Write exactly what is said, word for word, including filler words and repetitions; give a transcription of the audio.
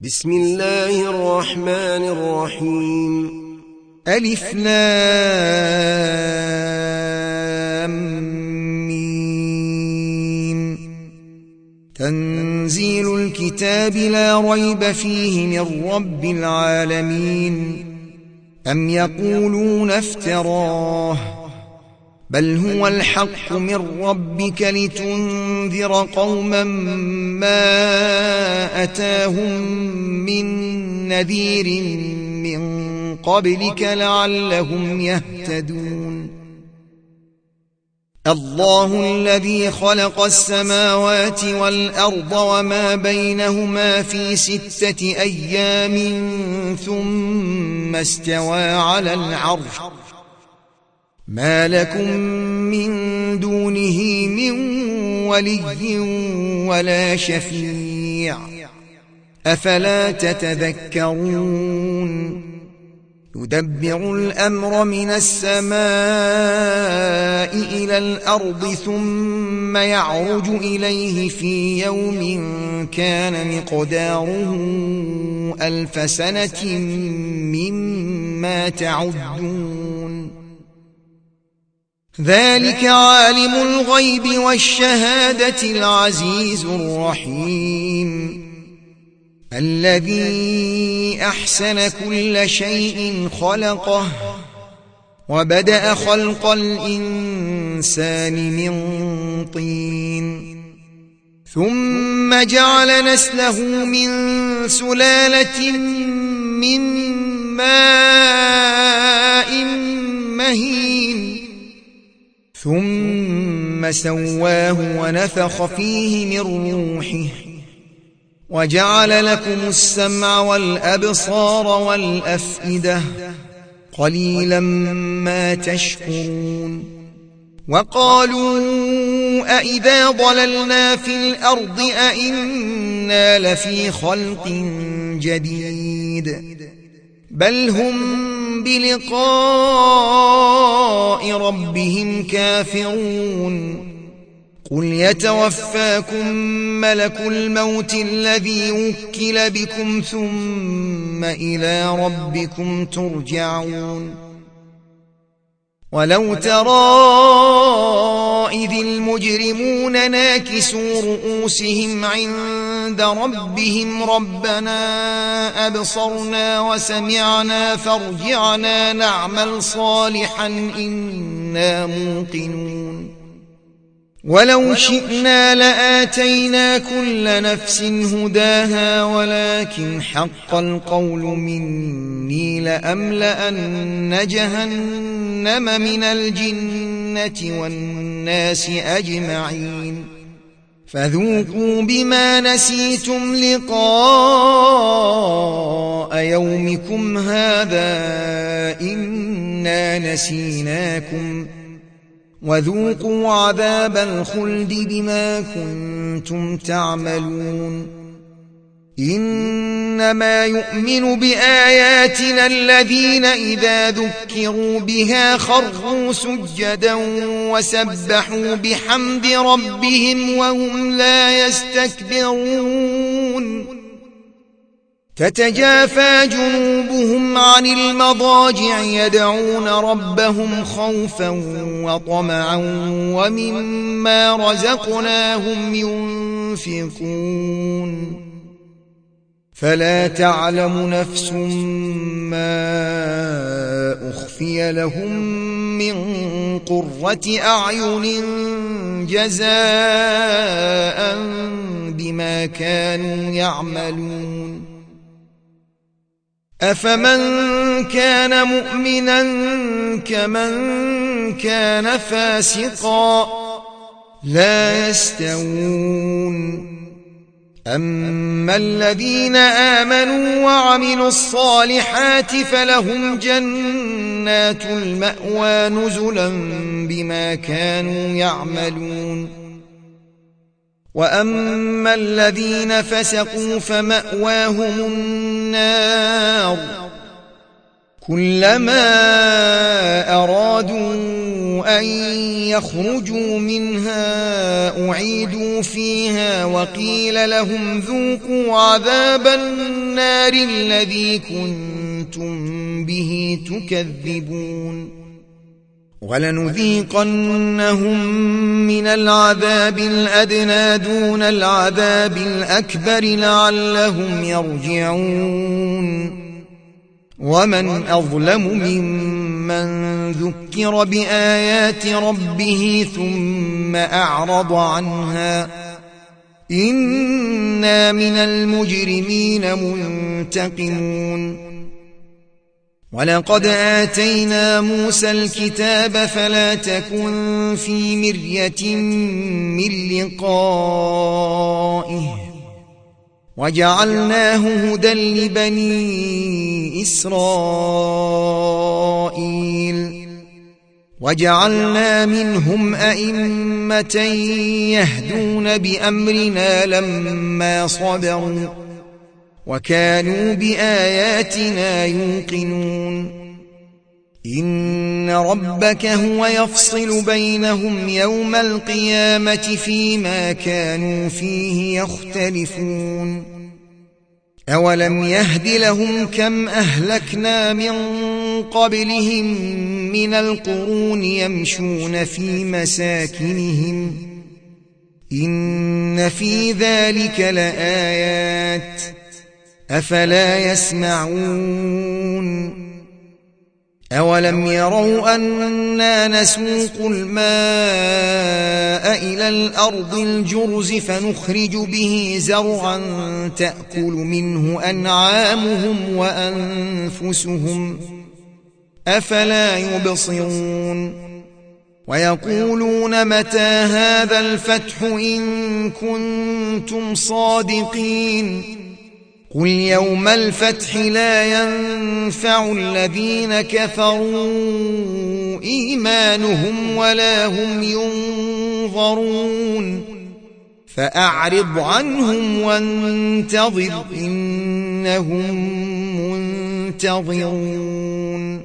بسم الله الرحمن الرحيم. ألف لام ميم. تنزيل الكتاب لا ريب فيه من رب العالمين. أم يقولون افتراه بل هو الحق من ربك لتنذر قوما ما أتاهم من نذير من قبلك لعلهم يهتدون. الله الذي خلق السماوات والأرض وما بينهما في ستة أيام ثم استوى على العرش ما لكم من دونه من ولي ولا شفيع أفلا تتذكرون. يدبر الأمر من السماء إلى الأرض ثم يعرج إليه في يوم كان مقداره ألف سنة مما تعدون. ذلك عالم الغيب والشهادة العزيز الرحيم الذي أحسن كل شيء خلقه وبدأ خلق الإنسان من طين ثم جعل نسله من سلالة من ماء مهين ثم سواه ونفخ فيه من روحه وجعل لكم السمع والأبصار والأفئدة قليلا ما تشكرون. وقالوا أئذا ضللنا في الأرض أئنا لفي خلق جديد بل هم بلقاء ربهم كافرون. قل يتوفاكم ملك الموت الذي وكل بكم ثم إلى ربكم ترجعون. ولو ترى إذ المجرمون ناكسوا رؤوسهم عند ربهم ربنا أبصرنا وسمعنا فارجعنا نعمل صالحا إنا موقنون. ولو شئنا لآتينا كل نفس هداها ولكن حق القول مني لأملأن جهنم من الجنة والناس أجمعين فذوقوا بما نسيتم لقاء يومكم هذا إنا نسيناكم وذوقوا عذاب الخلد بما كنتم تعملون. إنما يؤمن بآياتنا الذين إذا ذكروا بها خروا سجدا وسبحوا بحمد ربهم وهم لا يستكبرون. تتجافى جنوبهم عن المضاجع يدعون ربهم خوفا وطمعا ومما رزقناهم ينفقون. فلا تعلم نفس ما أخفي لهم من قرة أعين جزاء بما كانوا يعملون. أفمن كان مؤمنا كمن كان فاسقا لا يستوون. أما الذين آمنوا وعملوا الصالحات فلهم جنات المأوى نزلا بما كانوا يعملون. وأما الذين فسقوا فمأواهم النار كلما أرادوا أن يخرجوا منها أعيدوا فيها وقيل لهم ذوقوا عذاب النار الذي كنتم به تكذبون ولنذيقنهم من العذاب الأدنى دون العذاب الأكبر لعلهم يرجعون ومن أظلم ممن ذكر بآيات ربه ثم أعرض عنها إنا من المجرمين منتقمون ولقد آتينا موسى الكتاب فلا تكن في مرية من لقائه وجعلناه هدى لبني إسرائيل وجعلنا منهم أئمة يهدون بأمرنا لما صبروا وكانوا بآياتنا يوقنون إن ربك هو يفصل بينهم يوم القيامة فيما كانوا فيه يختلفون أولم يهد لهم كم أهلكنا من قبلهم من القرون يمشون في مساكنهم إن في ذلك لآيات أفلا يسمعون أولم يروا أنا نسوق الماء إلى الأرض الجرز فنخرج به زرعا تأكل منه أنعامهم وأنفسهم أفلا يبصرون ويقولون متى هذا الفتح إن كنتم صادقين قل يوم الفتح لا ينفع الذين كفروا إيمانهم ولا هم ينظرون فأعرض عنهم وانتظر إنهم منتظرون